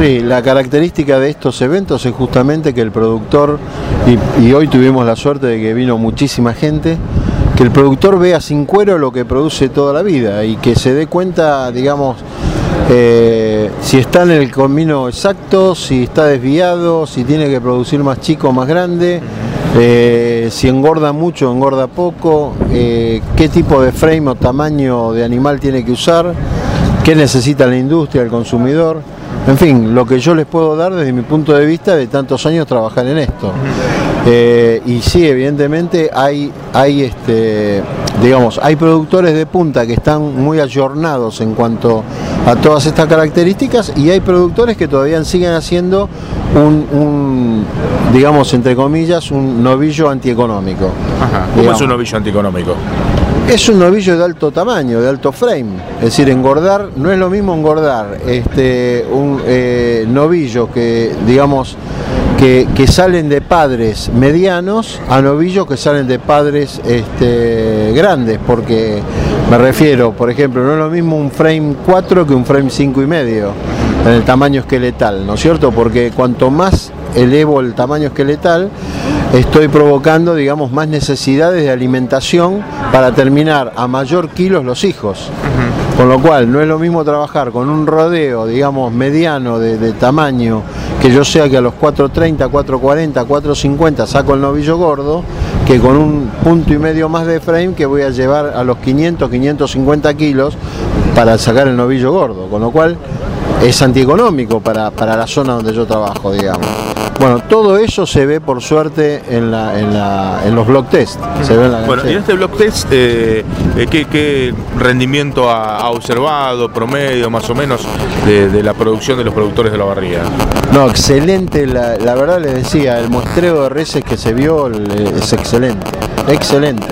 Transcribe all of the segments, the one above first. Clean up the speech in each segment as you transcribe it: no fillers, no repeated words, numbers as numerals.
Sí, la característica de estos eventos es justamente que el productor, y hoy tuvimos la suerte de que vino muchísima gente, que el productor vea sin cuero lo que produce toda la vida y que se dé cuenta, digamos, si está en el camino exacto, si está desviado, si tiene que producir más chico o más grande, si engorda mucho o engorda poco, qué tipo de frame o tamaño de animal tiene que usar, qué necesita la industria, el consumidor. En fin, lo que yo les puedo dar desde mi punto de vista de tantos años trabajar en esto. Y sí, evidentemente hay productores de punta que están muy ayornados en cuanto a todas estas características, y hay productores que todavía siguen haciendo digamos, entre comillas, un novillo antieconómico. Ajá. ¿Cómo es un novillo antieconómico? Es un novillo de alto tamaño, de alto frame. Es decir, engordar, no es lo mismo engordar un novillo que, digamos, que salen de padres medianos a novillos que salen de padres grandes, porque me refiero, por ejemplo, no es lo mismo un frame 4 que un frame 5,5 en el tamaño esqueletal, ¿no es cierto? Porque cuanto más elevo el tamaño esqueletal, estoy provocando, digamos, más necesidades de alimentación para terminar a mayor kilos los hijos. Con lo cual, no es lo mismo trabajar con un rodeo, digamos, mediano de tamaño, que yo sea que a los 4.30, 4.40, 4.50 saco el novillo gordo, que con un 1,5 puntos más de frame que voy a llevar a los 500, 550 kilos para sacar el novillo gordo. Con lo cual, es antieconómico para la zona donde yo trabajo, digamos. Bueno, todo eso se ve por suerte en los block test. Se ve en la bueno, y en este block test, ¿qué rendimiento ha observado, promedio más o menos, de la producción de los productores de la barriga? No, excelente, la verdad les decía, el muestreo de reses que se vio es excelente, excelente.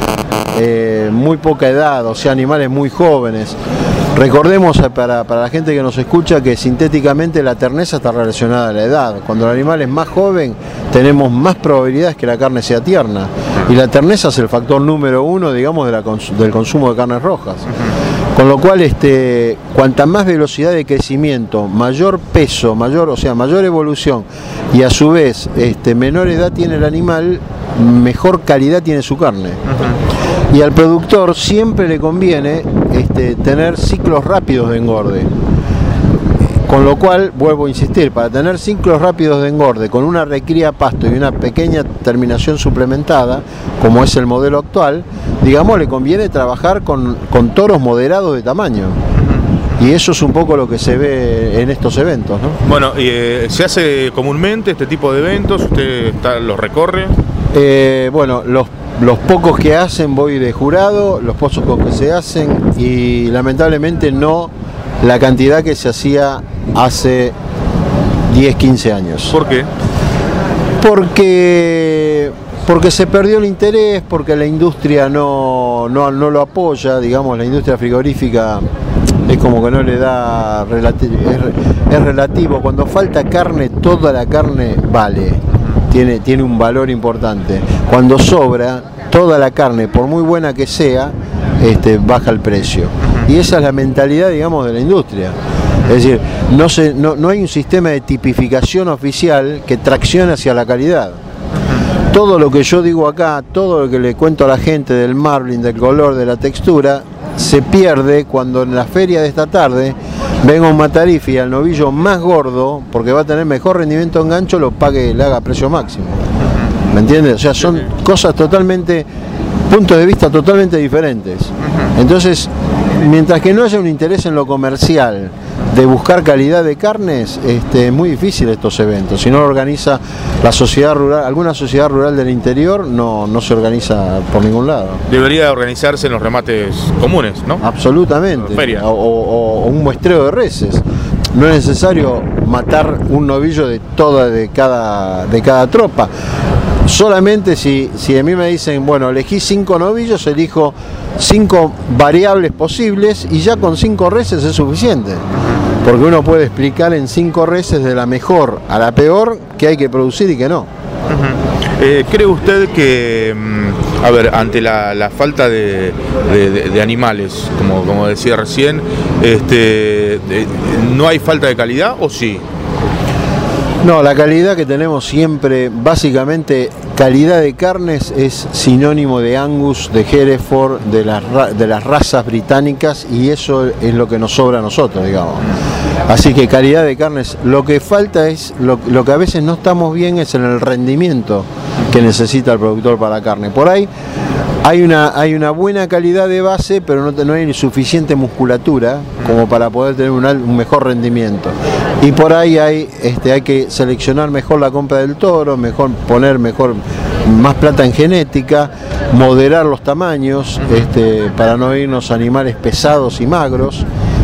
Muy poca edad, o sea, animales muy jóvenes. Recordemos para la gente que nos escucha que sintéticamente la terneza está relacionada a la edad. Cuando el animal es más joven tenemos más probabilidades que la carne sea tierna. Y la terneza es el factor número 1, digamos, del consumo de carnes rojas. Con lo cual, cuanta más velocidad de crecimiento, mayor peso, mayor evolución, y a su vez menor edad tiene el animal, mejor calidad tiene su carne. Y al productor siempre le conviene tener ciclos rápidos de engorde. Con lo cual, vuelvo a insistir, para tener ciclos rápidos de engorde con una recría a pasto y una pequeña terminación suplementada, como es el modelo actual, digamos, le conviene trabajar con toros moderados de tamaño. Y eso es un poco lo que se ve en estos eventos, ¿no? Bueno, ¿se hace comúnmente este tipo de eventos? ¿Usted los recorre? Bueno, los pocos que hacen voy de jurado, los pocos que se hacen, y lamentablemente no la cantidad que se hacía hace 10, 15 años. ¿Por qué? Porque se perdió el interés, porque la industria no lo apoya, digamos, la industria frigorífica es como que no le da, es relativo. Cuando falta carne, toda la carne vale, tiene un valor importante. Cuando sobra, toda la carne, por muy buena que sea, baja el precio. Y esa es la mentalidad, digamos, de la industria. Es decir, no hay un sistema de tipificación oficial que traccione hacia la calidad. Todo lo que yo digo acá, todo lo que le cuento a la gente del marblin, del color, de la textura, se pierde cuando en la feria de esta tarde venga un matarife y al novillo más gordo, porque va a tener mejor rendimiento en gancho, le haga precio máximo. ¿Me entiendes? O sea, son cosas totalmente, puntos de vista totalmente diferentes. Entonces, mientras que no haya un interés en lo comercial de buscar calidad de carnes, es muy difícil estos eventos. Si no lo organiza la sociedad rural, alguna sociedad rural del interior, no se organiza por ningún lado. Debería organizarse en los remates comunes, ¿no? Absolutamente. O un muestreo de reses. No es necesario matar un novillo de cada tropa. Solamente si a mí me dicen, bueno, elegí 5 novillos, elijo 5 variables posibles y ya con 5 reses es suficiente. Porque uno puede explicar en 5 reses de la mejor a la peor qué hay que producir y qué no. ¿Cree usted que, ante la falta de animales, como decía recién, no hay falta de calidad o sí? No, la calidad que tenemos siempre, básicamente, calidad de carnes es sinónimo de Angus, de Hereford, de las razas británicas, y eso es lo que nos sobra a nosotros, digamos. Así que calidad de carnes, lo que falta es, lo que a veces no estamos bien es en el rendimiento que necesita el productor para la carne. Por ahí hay una buena calidad de base, pero no hay suficiente musculatura como para poder tener un mejor rendimiento. Y por ahí hay que seleccionar mejor la compra del toro, poner más plata en genética, moderar los tamaños, para no irnos a animales pesados y magros.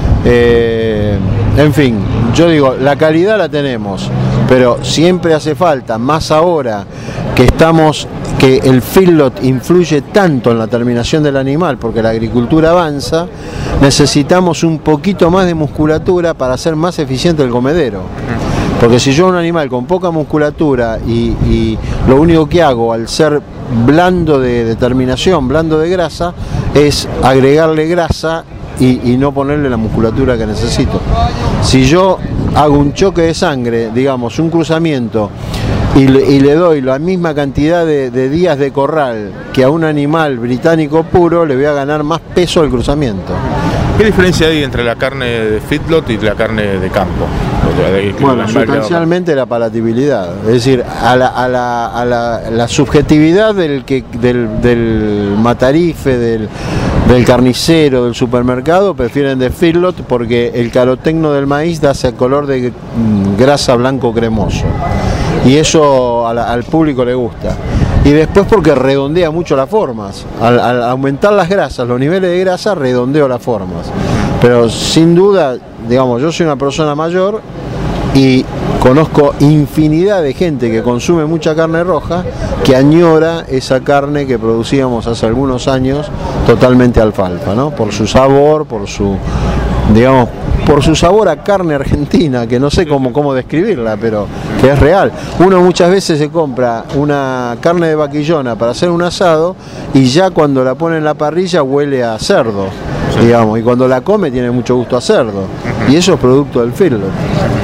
En fin, yo digo, la calidad la tenemos, pero siempre hace falta, más ahora que el feedlot influye tanto en la terminación del animal, porque la agricultura avanza, necesitamos un poquito más de musculatura para hacer más eficiente el comedero. Porque si yo un animal con poca musculatura y lo único que hago al ser blando de terminación, blando de grasa, es agregarle grasa y no ponerle la musculatura que necesito. Si yo hago un choque de sangre, digamos, un cruzamiento, y le doy la misma cantidad de días de corral que a un animal británico puro, le voy a ganar más peso al cruzamiento. ¿Qué diferencia hay entre la carne de feedlot y la carne de campo? Bueno, sustancialmente la palatabilidad, es decir, a la subjetividad del matarife, del carnicero, del supermercado, prefieren de feedlot porque el carotecno del maíz da ese color de grasa blanco cremoso. Y eso al público le gusta. Y después porque redondea mucho las formas. Al aumentar las grasas, los niveles de grasa, redondeo las formas. Pero sin duda, digamos, yo soy una persona mayor y conozco infinidad de gente que consume mucha carne roja, que añora esa carne que producíamos hace algunos años totalmente alfalfa, ¿no? Por su sabor, por su sabor a carne argentina, que no sé cómo describirla, pero que es real. Uno muchas veces se compra una carne de vaquillona para hacer un asado y ya cuando la pone en la parrilla huele a cerdo, digamos, y cuando la come tiene mucho gusto a cerdo. Y eso es producto del feedlot.